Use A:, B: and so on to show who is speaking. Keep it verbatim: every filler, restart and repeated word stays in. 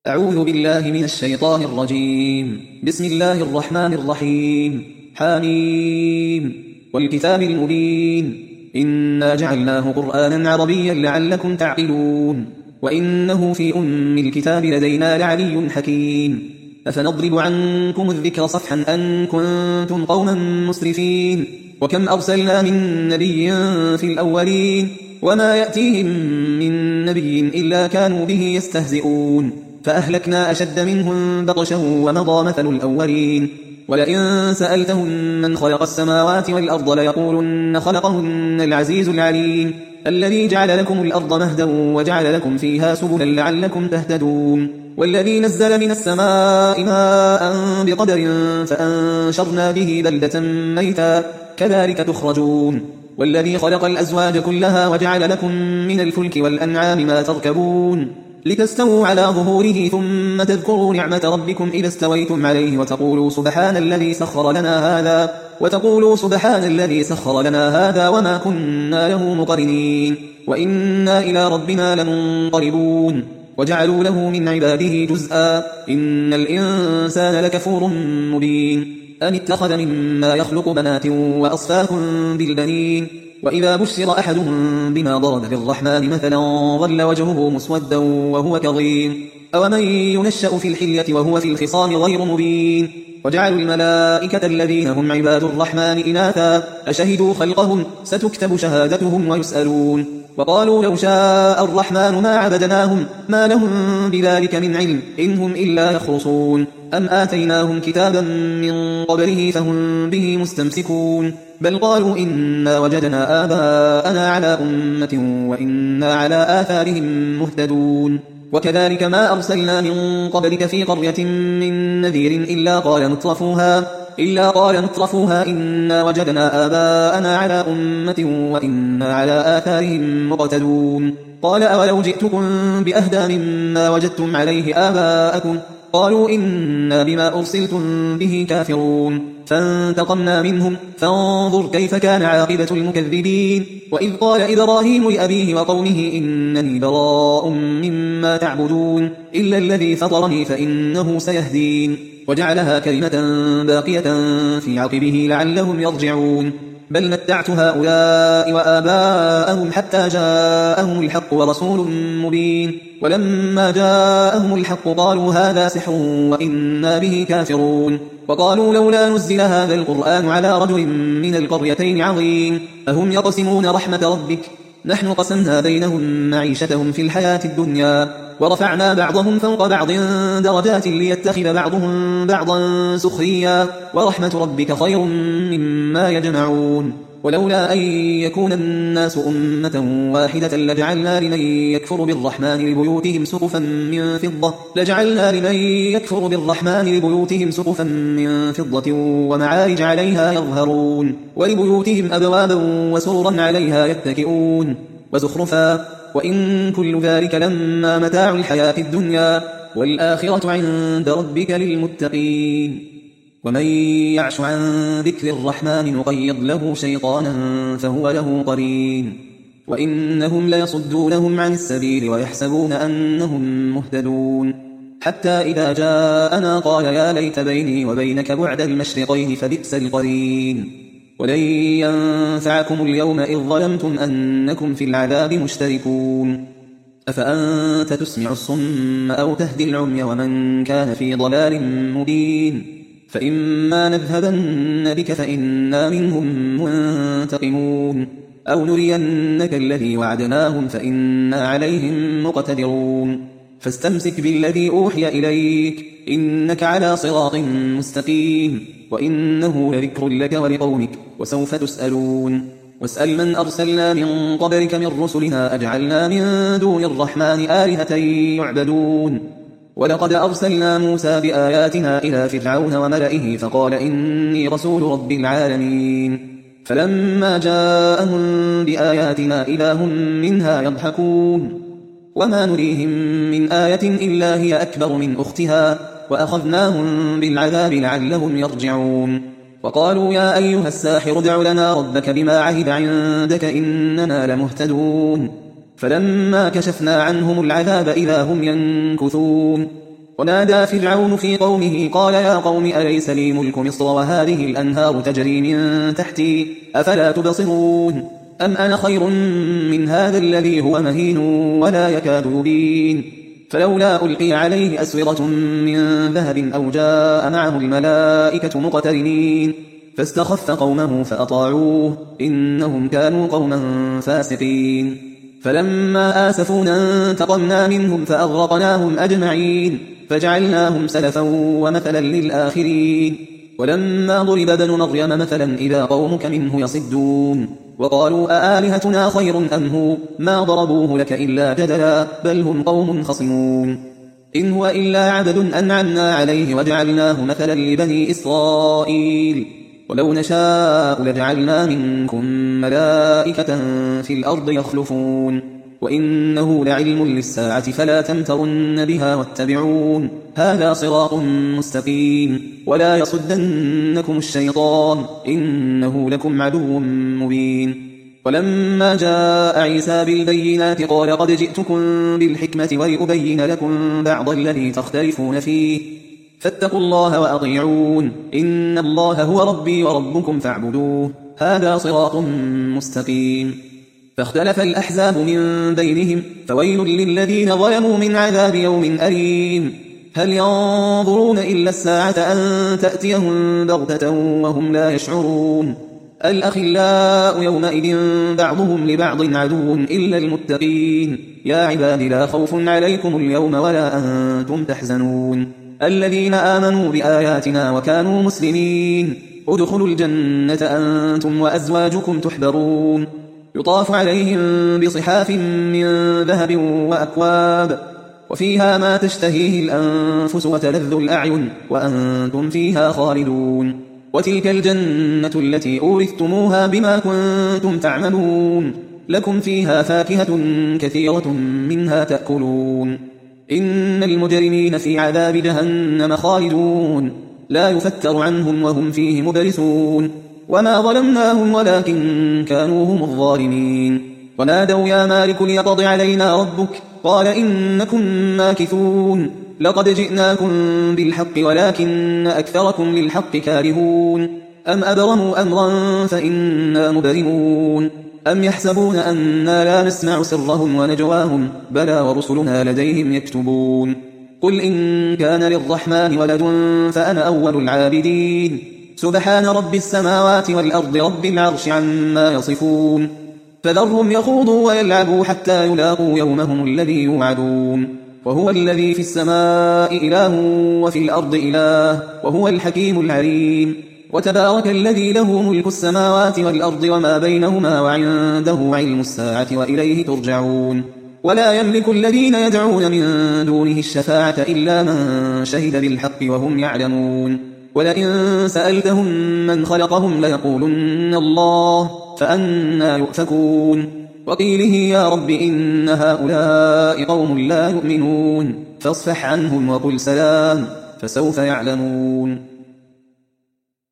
A: أعوذ بالله من الشيطان الرجيم. بسم الله الرحمن الرحيم. حميم والكتاب المبين إنا جعلناه قرآنا عربيا لعلكم تعقلون وإنه في أم الكتاب لدينا لعلي حكيم. أفنضرب عنكم الذكر صفحا أن كنتم قوما مسرفين وكم أرسلنا من نبي في الأولين وما يأتيهم من نبي إلا كانوا به يستهزئون فأهلكنا أشد منهم بطشا ومضى مثل الأولين. ولئن سألتهم من خلق السماوات والأرض ليقولن خلقهن العزيز العليم الذي جعل لكم الأرض مهدا وجعل لكم فيها سبلا لعلكم تهتدون والذي نزل من السماء ماء بقدر فأنشرنا به بلدة ميتا كذلك تخرجون والذي خلق الأزواج كلها وجعل لكم من الفلك والأنعام ما تركبون لتستووا على ظهوره ثم تذكروا نعمة ربكم إذا استويتم عليه وتقولوا سبحان الذي سخر لنا هذا وتقولوا سبحان الذي سخر لنا هذا وما كنا له مقرنين وإنا إلى ربنا لمنقلبون. وجعلوا له من عباده جزءا إن الإنسان لكفور مبين أن اتخذ مما يخلق بنات وأصفاكم بالبنين وإذا بشر أحدهم بما ضرب للرحمن مثلا ظل وجهه مسودا وهو كظيم أومن ينشأ في الحلية وهو في الخصام غير مبين. وجعلوا الملائكة الذين هم عباد الرحمن إناثا أشهدوا خلقهم ستكتب شهادتهم ويسألون وقالوا لو شاء الرحمن ما عبدناهم ما لهم بذلك من علم إن هم إلا يخرصون أم آتيناهم كتابا من قبله فهم به مستمسكون بل قالوا إنا وجدنا آباءنا على أمة وإنا على آثارهم مهتدون. وكذلك ما أرسلنا من قبلك في قرية من نذير إلا قال مترفوها إلا قال مترفوها إنا وجدنا آباءنا على أمة وإنا على آثارهم مقتدون قال أولو جئتكم بأهدى مما وجدتم عليه آباءكم قالوا إنا بما أرسلتم به كافرون فانتقمنا منهم فانظر كيف كان عاقبة المكذبين. وإذ قال إبراهيم لأبيه وقومه إنني براء مما تعبدون إلا الذي فطرني فإنه سيهدين وجعلها كلمة باقية في عقبه لعلهم يرجعون بل متعت هؤلاء وآباءهم حتى جاءهم الحق ورسول مبين ولما جاءهم الحق قالوا هذا سحر وإنا به كافرون وقالوا لولا نزل هذا القرآن على رجل من القريتين عظيم أهم يقسمون رحمة ربك نحن قسمنا بينهم معيشتهم في الحياة الدنيا ورفعنا بعضهم فوق بعض درجات ليتخذ بعضهم بعضا سخريا ورحمة ربك خير مما يجمعون ولولا أن يكون الناس أمة واحدة لجعلنا لمن يكفر بالرحمن لبيوتهم سقفا من فضة لجعلنا لمن يكفر بالرحمن لبيوتهم سقفا من فضة ومعارج عليها يظهرون ولبيوتهم أبوابا وسررا عليها يتكئون وزخرفا وإن كل ذلك لما متاع الحياة الدنيا والآخرة عند ربك للمتقين. ومن يعش عن ذكر الرحمن نقيض له شيطانا فهو له قرين وإنهم ليصدونهم عن السبيل ويحسبون أنهم مهتدون حتى إذا جاءنا قال يا ليت بيني وبينك بعد المشرقين فبئس القرين ولن ينفعكم اليوم إذ ظلمتم أنكم في العذاب مشتركون أفأنت تسمع الصم أو تهدي العمي ومن كان في ضلال مبين فإما نذهبن بك فإنا منهم منتقمون أو نرينك الذي وعدناهم فإنا عليهم مقتدرون فاستمسك بالذي أوحي إليك إنك على صراط مستقيم وإنه لذكر لك ولقومك وسوف تسألون. واسأل من أرسلنا من قبلك من رسلنا أجعلنا من دون الرحمن آلهة يعبدون ولقد أرسلنا موسى بآياتنا إلى فرعون وملئه فقال إني رسول رب العالمين فلما جاءهم بآياتنا إذا هم منها يضحكون وما نريهم من آية إلا هي أكبر من أختها وأخذناهم بالعذاب لعلهم يرجعون وقالوا يا أيها الساحر ادع لنا ربك بما عهد عندك إننا لمهتدون فلما كشفنا عنهم العذاب إذا هم ينكثون ونادى فرعون في قومه قال يا قوم أليس لي ملك مصر وهذه الأنهار تجري من تحتي أفلا تبصرون أم أنا خير من هذا الذي هو مهين ولا يكاد يبين فلولا ألقي عليه أسورة من ذهب أو جاء معه الملائكة مقترنين فاستخف قومه فأطاعوه إنهم كانوا قوما فاسقين فلما آسفونا انتقمنا منهم فأغرقناهم أجمعين فجعلناهم سلفا ومثلا للآخرين ولما ضرب ابن مريم مثلا إذا قومك منه يصدون وقالوا أآلهتنا خير أم هو ما ضربوه لك إلا جدلا بل هم قوم خصمون إن هو إلا عبد أنعمنا عليه وجعلناه مثلا لبني إسرائيل ولو نشاء لجعلنا منكم ملائكة في الأرض يخلفون وإنه لعلم للساعة فلا تمترن بها واتبعون هذا صراط مستقيم ولا يصدنكم الشيطان إنه لكم عدو مبين ولما جاء عيسى بالبينات قال قد جئتكم بالحكمة ولأبين لكم بعض الذي تختلفون فيه فاتقوا الله وأطيعون إن الله هو ربي وربكم فاعبدوه هذا صراط مستقيم فاختلف الأحزاب من بينهم فويل للذين ظلموا من عذاب يوم أليم هل ينظرون إلا الساعة أن تأتيهم بغتة وهم لا يشعرون الأخلاء يومئذ بعضهم لبعض عدو إلا المتقين يا عباد لا خوف عليكم اليوم ولا أنتم تحزنون الذين آمنوا بآياتنا وكانوا مسلمين ادخلوا الجنة أنتم وأزواجكم تحبرون يطاف عليهم بصحاف من ذهب وأكواب وفيها ما تشتهيه الأنفس وتلذ الأعين وأنتم فيها خالدون وتلك الجنة التي أورثتموها بما كنتم تعملون لكم فيها فاكهة كثيرة منها تأكلون إن المجرمين في عذاب جهنم خالدون لا يفتر عنهم وهم فيه مبلسون وما ظلمناهم ولكن كانوا هم الظالمين ونادوا يا مالك ليقض علينا ربك قال إنكم ماكثون لقد جئناكم بالحق ولكن أكثركم للحق كارهون أم أبرموا أمرا فإنا مبرمون أم يحسبون أنا لا نسمع سرهم ونجواهم بلى ورسلنا لديهم يكتبون قل إن كان للرحمن ولد فأنا أول العابدين سبحان رب السماوات والأرض رب العرش عما يصفون فذرهم يخوضوا ويلعبوا حتى يلاقوا يومهم الذي يوعدون وهو الذي في السماء إله وفي الأرض إله وهو الحكيم العليم وتبارك الذي له ملك السماوات والأرض وما بينهما وعنده علم الساعة وإليه ترجعون ولا يملك الذين يدعون من دونه الشفاعة إلا من شهد بالحق وهم يعلمون ولئن سألتهم من خلقهم ليقولن الله فأنا يؤفكون وقيله يا رب إن هؤلاء قوم لا يؤمنون فاصفح عنهم وقل سلام فسوف يعلمون